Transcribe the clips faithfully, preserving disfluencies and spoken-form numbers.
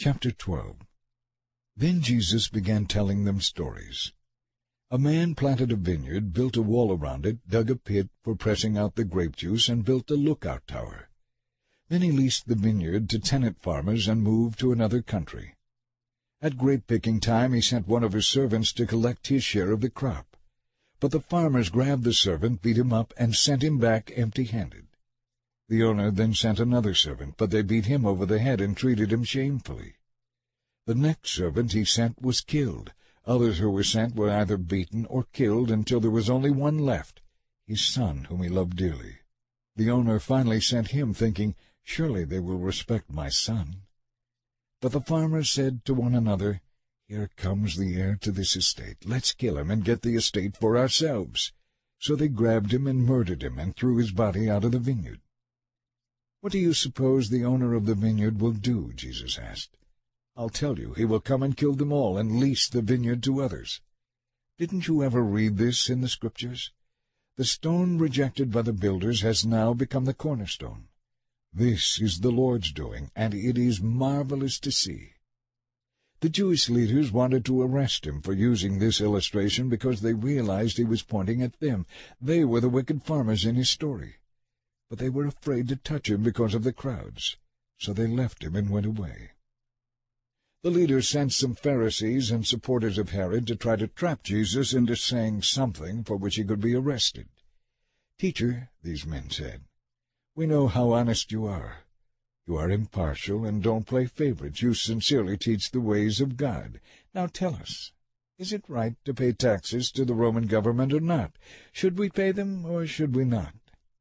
Chapter twelve. Then Jesus began telling them stories. A man planted a vineyard, built a wall around it, dug a pit for pressing out the grape juice, and built a lookout tower. Then he leased the vineyard to tenant farmers and moved to another country. At grape-picking time he sent one of his servants to collect his share of the crop. But the farmers grabbed the servant, beat him up, and sent him back empty-handed. The owner then sent another servant, but they beat him over the head and treated him shamefully. The next servant he sent was killed. Others who were sent were either beaten or killed until there was only one left, his son whom he loved dearly. The owner finally sent him, thinking, "Surely they will respect my son." But the farmers said to one another, "Here comes the heir to this estate. Let's kill him and get the estate for ourselves." So they grabbed him and murdered him and threw his body out of the vineyard. "What do you suppose the owner of the vineyard will do?" Jesus asked. "I'll tell you, he will come and kill them all and lease the vineyard to others. Didn't you ever read this in the Scriptures? The stone rejected by the builders has now become the cornerstone. This is the Lord's doing, and it is marvelous to see." The Jewish leaders wanted to arrest him for using this illustration because they realized he was pointing at them. They were the wicked farmers in his story. But they were afraid to touch him because of the crowds, so they left him and went away. The leaders sent some Pharisees and supporters of Herod to try to trap Jesus into saying something for which he could be arrested. "Teacher," these men said, "we know how honest you are. You are impartial and don't play favorites. You sincerely teach the ways of God. Now tell us, is it right to pay taxes to the Roman government or not? Should we pay them or should we not?"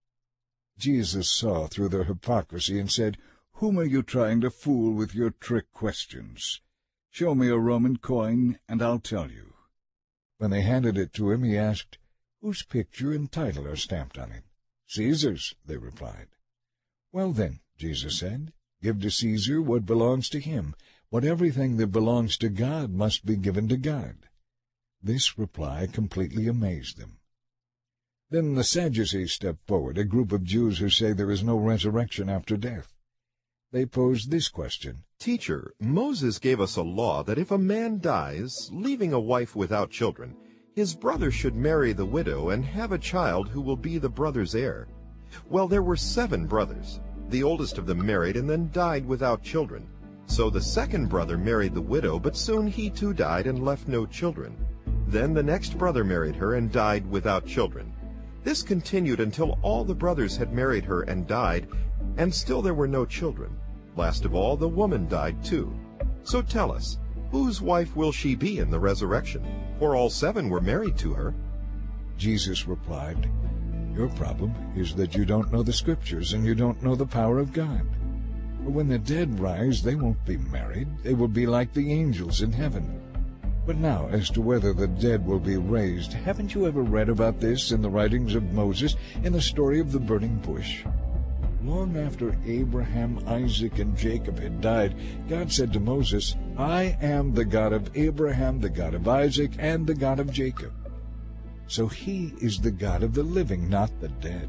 Jesus saw through their hypocrisy and said, "Whom are you trying to fool with your trick questions? Show me a Roman coin, and I'll tell you." When they handed it to him, he asked, "Whose picture and title are stamped on it?" "Caesar's," they replied. "Well then," Jesus said, "give to Caesar what belongs to him, but everything that belongs to God must be given to God." This reply completely amazed them. Then the Sadducees stepped forward, a group of Jews who say there is no resurrection after death. They posed this question: "Teacher, Moses gave us a law that if a man dies, leaving a wife without children, his brother should marry the widow and have a child who will be the brother's heir. Well, there were seven brothers. The oldest of them married and then died without children. So the second brother married the widow, but soon he too died and left no children. Then the next brother married her and died without children. This continued until all the brothers had married her and died, and still there were no children. Last of all, the woman died too. So tell us, whose wife will she be in the resurrection? For all seven were married to her." Jesus replied, "Your problem is that you don't know the Scriptures and you don't know the power of God. For when the dead rise, they won't be married. They will be like the angels in heaven. But now, as to whether the dead will be raised, haven't you ever read about this in the writings of Moses, in the story of the burning bush? Long after Abraham, Isaac, and Jacob had died, God said to Moses, 'I am the God of Abraham, the God of Isaac, and the God of Jacob.' So he is the God of the living, not the dead.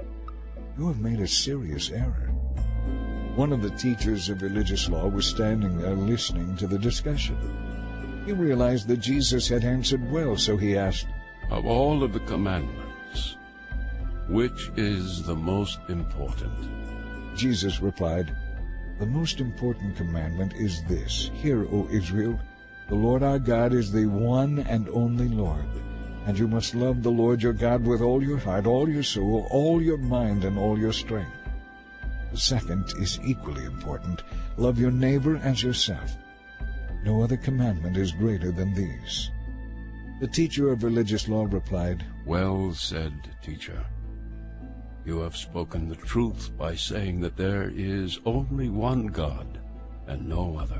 You have made a serious error." One of the teachers of religious law was standing there listening to the discussion. He realized that Jesus had answered well, so he asked, "Of all of the commandments, which is the most important?" Jesus replied, "The most important commandment is this: Hear, O Israel, the Lord our God is the one and only Lord, and you must love the Lord your God with all your heart, all your soul, all your mind, and all your strength. The second is equally important: love your neighbor as yourself. No other commandment is greater than these." The teacher of religious law replied, "Well said, teacher. You have spoken the truth by saying that there is only one God and no other.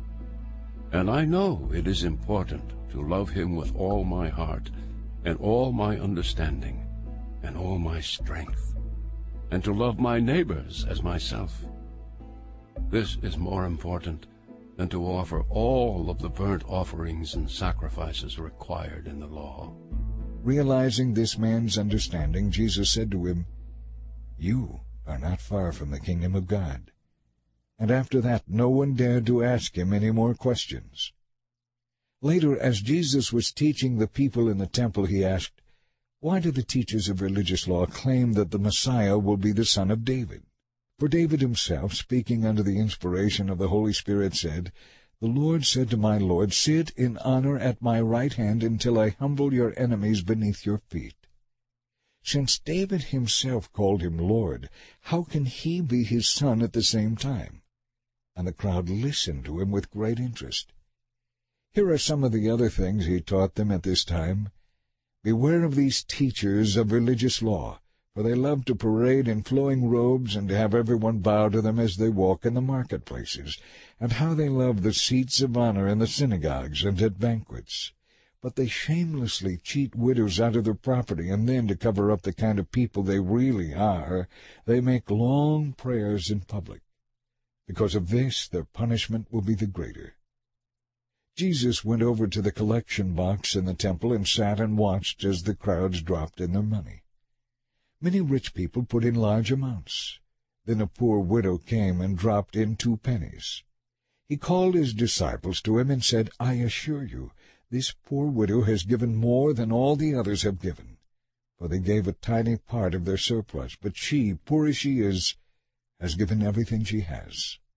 And I know it is important to love him with all my heart and all my understanding and all my strength, and to love my neighbors as myself. This is more important than to offer all of the burnt offerings and sacrifices required in the law." Realizing this man's understanding, Jesus said to him, "You are not far from the kingdom of God." and after that no one dared to ask him any more questions. Later, as Jesus was teaching the people in the temple, he asked, "Why do the teachers of religious law claim that the Messiah will be the son of David? For David himself, speaking under the inspiration of the Holy Spirit, said, 'The Lord said to my Lord, sit in honor at my right hand until I humble your enemies beneath your feet.' Since David himself called him Lord, how can he be his son at the same time?" And the crowd listened to him with great interest. Here are some of the other things he taught them at this time. "Beware of these teachers of religious law, for they love to parade in flowing robes and to have everyone bow to them as they walk in the marketplaces, and how they love the seats of honor in the synagogues and at banquets. But they shamelessly cheat widows out of their property, and then, to cover up the kind of people they really are, they make long prayers in public. Because of this, their punishment will be the greater." Jesus went over to the collection box in the temple and sat and watched as the crowds dropped in their money. Many rich people put in large amounts. Then a poor widow came and dropped in two pennies. He called his disciples to him and said, "I assure you, this poor widow has given more than all the others have given, for they gave a tiny part of their surplus, but she, poor as she is, has given everything she has."